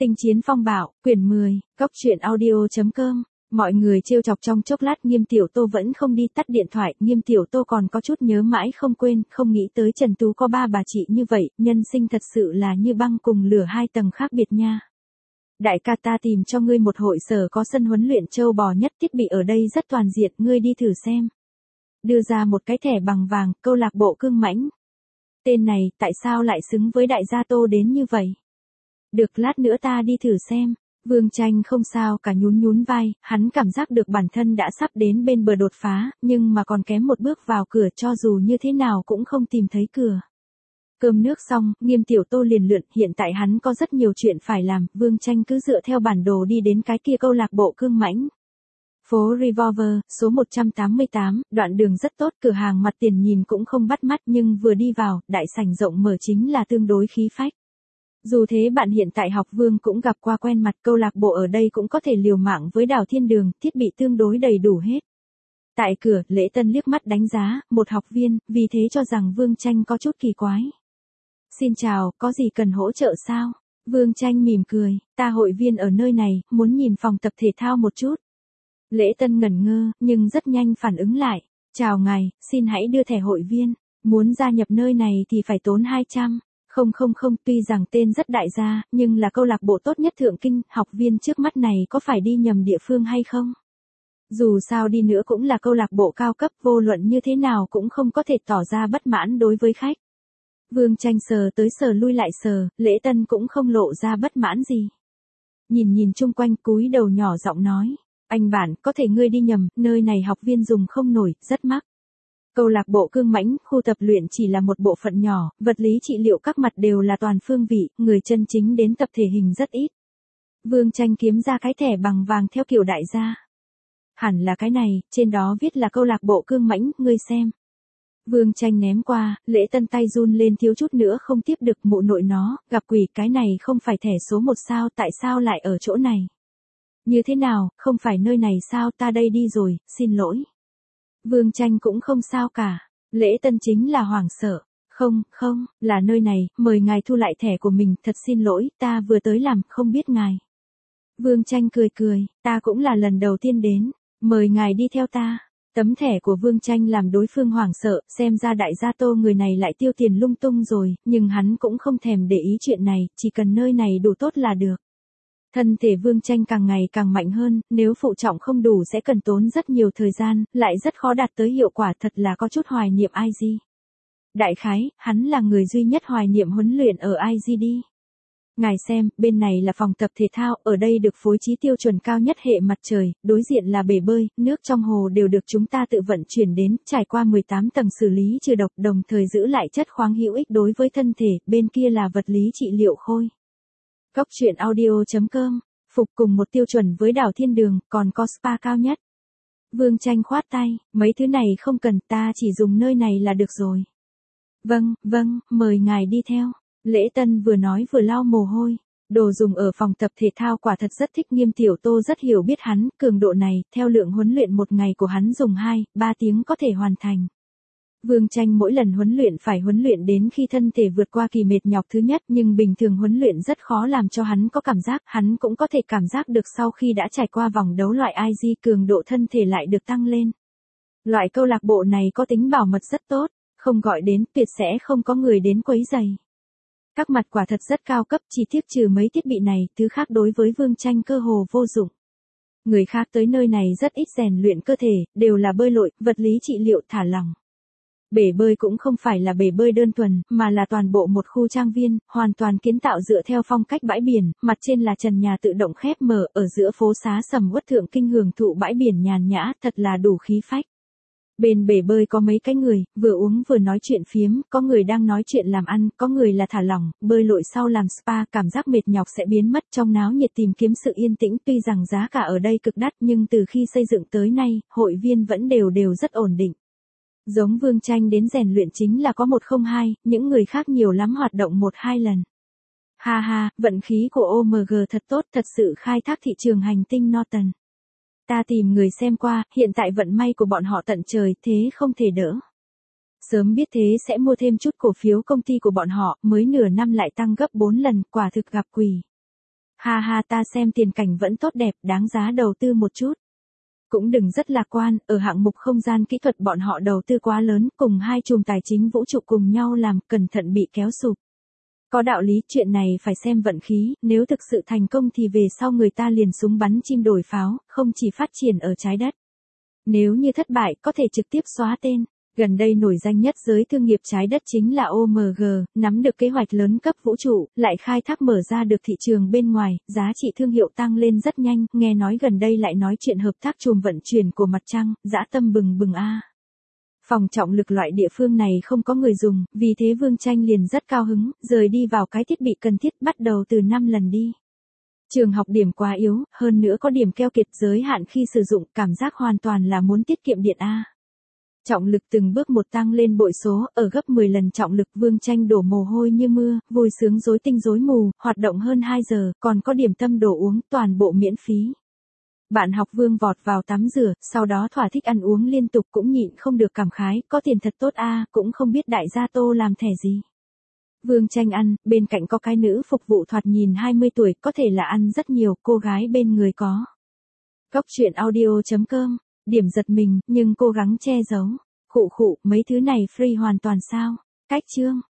Tinh chiến phong bạo, quyển 10, góc truyện audio.com. Mọi người trêu chọc trong chốc lát Nghiêm Tiểu Tô vẫn không đi tắt điện thoại, Nghiêm Tiểu Tô còn có chút nhớ mãi không quên, không nghĩ tới Trần Tú có ba bà chị như vậy, nhân sinh thật sự là như băng cùng lửa hai tầng khác biệt nha. Đại ca ta tìm cho ngươi một hội sở có sân huấn luyện trâu bò nhất, thiết bị ở đây rất toàn diện, ngươi đi thử xem. Đưa ra một cái thẻ bằng vàng, câu lạc bộ Cương Mãnh. Tên này, tại sao lại xứng với đại gia Tô đến như vậy? Được, lát nữa ta đi thử xem. Vương Tranh không sao cả, nhún vai, hắn cảm giác được bản thân đã sắp đến bên bờ đột phá, nhưng mà còn kém một bước vào cửa, cho dù như thế nào cũng không tìm thấy cửa. Cơm nước xong, Nghiêm Tiểu Tô liền lượn, hiện tại hắn có rất nhiều chuyện phải làm, Vương Tranh cứ dựa theo bản đồ đi đến cái kia câu lạc bộ Cương Mãnh. Phố Revolver, số 188, đoạn đường rất tốt, cửa hàng mặt tiền nhìn cũng không bắt mắt nhưng vừa đi vào, đại sảnh rộng mở chính là tương đối khí phách. Dù thế bạn hiện tại học Vương cũng gặp qua quen mặt, câu lạc bộ ở đây cũng có thể liều mạng với Đào Thiên Đường, thiết bị tương đối đầy đủ hết. Tại cửa, Lễ Tân liếc mắt đánh giá, một học viên, vì thế cho rằng Vương Tranh có chút kỳ quái. Xin chào, có gì cần hỗ trợ sao? Vương Tranh mỉm cười, ta hội viên ở nơi này, muốn nhìn phòng tập thể thao một chút. Lễ Tân ngẩn ngơ, nhưng rất nhanh phản ứng lại. Chào ngài, xin hãy đưa thẻ hội viên. Muốn gia nhập nơi này thì phải tốn 200. Không, tuy rằng tên rất đại gia, nhưng là câu lạc bộ tốt nhất Thượng Kinh, học viên trước mắt này có phải đi nhầm địa phương hay không? Dù sao đi nữa cũng là câu lạc bộ cao cấp, vô luận như thế nào cũng không có thể tỏ ra bất mãn đối với khách. Vương Tranh sờ tới sờ lui lại sờ, Lễ Tân cũng không lộ ra bất mãn gì. Nhìn chung quanh, cúi đầu nhỏ giọng nói, anh bạn, có thể ngươi đi nhầm, nơi này học viên dùng không nổi, rất mắc. Câu lạc bộ Cương Mãnh, khu tập luyện chỉ là một bộ phận nhỏ, vật lý trị liệu các mặt đều là toàn phương vị, người chân chính đến tập thể hình rất ít. Vương Tranh kiếm ra cái thẻ bằng vàng theo kiểu đại gia. Hẳn là cái này, trên đó viết là câu lạc bộ Cương Mãnh, ngươi xem. Vương Tranh ném qua, Lễ Tân tay run lên thiếu chút nữa không tiếp được, mụ nội nó, gặp quỷ, cái này không phải thẻ số 1 sao, tại sao lại ở chỗ này? Như thế nào, không phải nơi này sao, ta đây đi rồi, xin lỗi. Vương Tranh cũng không sao cả. Lễ Tân chính là hoảng sợ. Không, là nơi này, mời ngài thu lại thẻ của mình, thật xin lỗi, ta vừa tới làm, không biết ngài. Vương Tranh cười, ta cũng là lần đầu tiên đến, mời ngài đi theo ta. Tấm thẻ của Vương Tranh làm đối phương hoảng sợ, xem ra đại gia Tô người này lại tiêu tiền lung tung rồi, nhưng hắn cũng không thèm để ý chuyện này, chỉ cần nơi này đủ tốt là được. Thân thể Vương Tranh càng ngày càng mạnh hơn, nếu phụ trọng không đủ sẽ cần tốn rất nhiều thời gian, lại rất khó đạt tới hiệu quả, thật là có chút hoài niệm IG. Đại khái, hắn là người duy nhất hoài niệm huấn luyện ở IG đi. Ngài xem, bên này là phòng tập thể thao, ở đây được phối trí tiêu chuẩn cao nhất hệ mặt trời, đối diện là bể bơi, nước trong hồ đều được chúng ta tự vận chuyển đến, trải qua 18 tầng xử lý trừ độc, đồng thời giữ lại chất khoáng hữu ích đối với thân thể, bên kia là vật lý trị liệu khôi. Góc truyện audio.com, phục cùng một tiêu chuẩn với Đào Thiên Đường, còn có spa cao nhất. Vương Tranh khoát tay, mấy thứ này không cần, ta chỉ dùng nơi này là được rồi. Vâng, mời ngài đi theo. Lễ Tân vừa nói vừa lau mồ hôi. Đồ dùng ở phòng tập thể thao quả thật rất thích, Nghiêm Tiểu Tô rất hiểu biết hắn, cường độ này, theo lượng huấn luyện một ngày của hắn dùng 2-3 tiếng có thể hoàn thành. Vương Tranh mỗi lần huấn luyện phải huấn luyện đến khi thân thể vượt qua kỳ mệt nhọc thứ nhất, nhưng bình thường huấn luyện rất khó làm cho hắn có cảm giác, hắn cũng có thể cảm giác được sau khi đã trải qua vòng đấu loại IG, cường độ thân thể lại được tăng lên. Loại câu lạc bộ này có tính bảo mật rất tốt, không gọi đến, tuyệt sẽ không có người đến quấy rầy. Các mặt quả thật rất cao cấp, chỉ tiếc trừ mấy thiết bị này, thứ khác đối với Vương Tranh cơ hồ vô dụng. Người khác tới nơi này rất ít rèn luyện cơ thể, đều là bơi lội, vật lý trị liệu, thả lỏng. Bể bơi cũng không phải là bể bơi đơn thuần, mà là toàn bộ một khu trang viên, hoàn toàn kiến tạo dựa theo phong cách bãi biển, mặt trên là trần nhà tự động khép mở, ở giữa phố xá sầm uất Thượng Kinh hưởng thụ bãi biển nhàn nhã, thật là đủ khí phách. Bên bể bơi có mấy cái người, vừa uống vừa nói chuyện phiếm, có người đang nói chuyện làm ăn, có người là thả lỏng, bơi lội sau làm spa, cảm giác mệt nhọc sẽ biến mất, trong náo nhiệt tìm kiếm sự yên tĩnh, tuy rằng giá cả ở đây cực đắt nhưng từ khi xây dựng tới nay, hội viên vẫn đều rất ổn định. Giống Vương Tranh đến rèn luyện chính là có 102, những người khác nhiều lắm hoạt động 1-2 lần. Ha, vận khí của OMG thật tốt, thật sự khai thác thị trường hành tinh Norton. Ta tìm người xem qua, hiện tại vận may của bọn họ tận trời, thế không thể đỡ. Sớm biết thế sẽ mua thêm chút cổ phiếu công ty của bọn họ, mới nửa năm lại tăng gấp 4 lần, quả thực gặp quỷ. Ha ha, ta xem tiền cảnh vẫn tốt đẹp, đáng giá đầu tư một chút. Cũng đừng rất lạc quan, ở hạng mục không gian kỹ thuật bọn họ đầu tư quá lớn, cùng hai chùm tài chính vũ trụ cùng nhau làm, cẩn thận bị kéo sụp. Có đạo lý, chuyện này phải xem vận khí, nếu thực sự thành công thì về sau người ta liền súng bắn chim đổi pháo, không chỉ phát triển ở trái đất. Nếu như thất bại, có thể trực tiếp xóa tên. Gần đây nổi danh nhất giới thương nghiệp trái đất chính là OMG, nắm được kế hoạch lớn cấp vũ trụ, lại khai thác mở ra được thị trường bên ngoài, giá trị thương hiệu tăng lên rất nhanh, nghe nói gần đây lại nói chuyện hợp tác chùm vận chuyển của mặt trăng, dã tâm bừng bừng a. Phòng trọng lực loại địa phương này không có người dùng, vì thế Vương Tranh liền rất cao hứng, rời đi vào cái thiết bị cần thiết bắt đầu từ 5 lần đi. Trường học điểm quá yếu, hơn nữa có điểm keo kiệt giới hạn khi sử dụng, cảm giác hoàn toàn là muốn tiết kiệm điện a. Trọng lực từng bước một tăng lên bội số, ở gấp 10 lần trọng lực Vương Tranh đổ mồ hôi như mưa, vui sướng rối tinh rối mù, hoạt động hơn 2 giờ, còn có điểm tâm đồ uống, toàn bộ miễn phí. Bạn học Vương vọt vào tắm rửa, sau đó thỏa thích ăn uống liên tục cũng nhịn không được cảm khái, có tiền thật tốt a, cũng không biết đại gia Tô làm thẻ gì. Vương Tranh ăn, bên cạnh có cái nữ phục vụ thoạt nhìn 20 tuổi, có thể là ăn rất nhiều, cô gái bên người có. Góc truyện audio.com, điểm giật mình, nhưng cố gắng che giấu. Khụ khụ, mấy thứ này free hoàn toàn sao? Cách chương.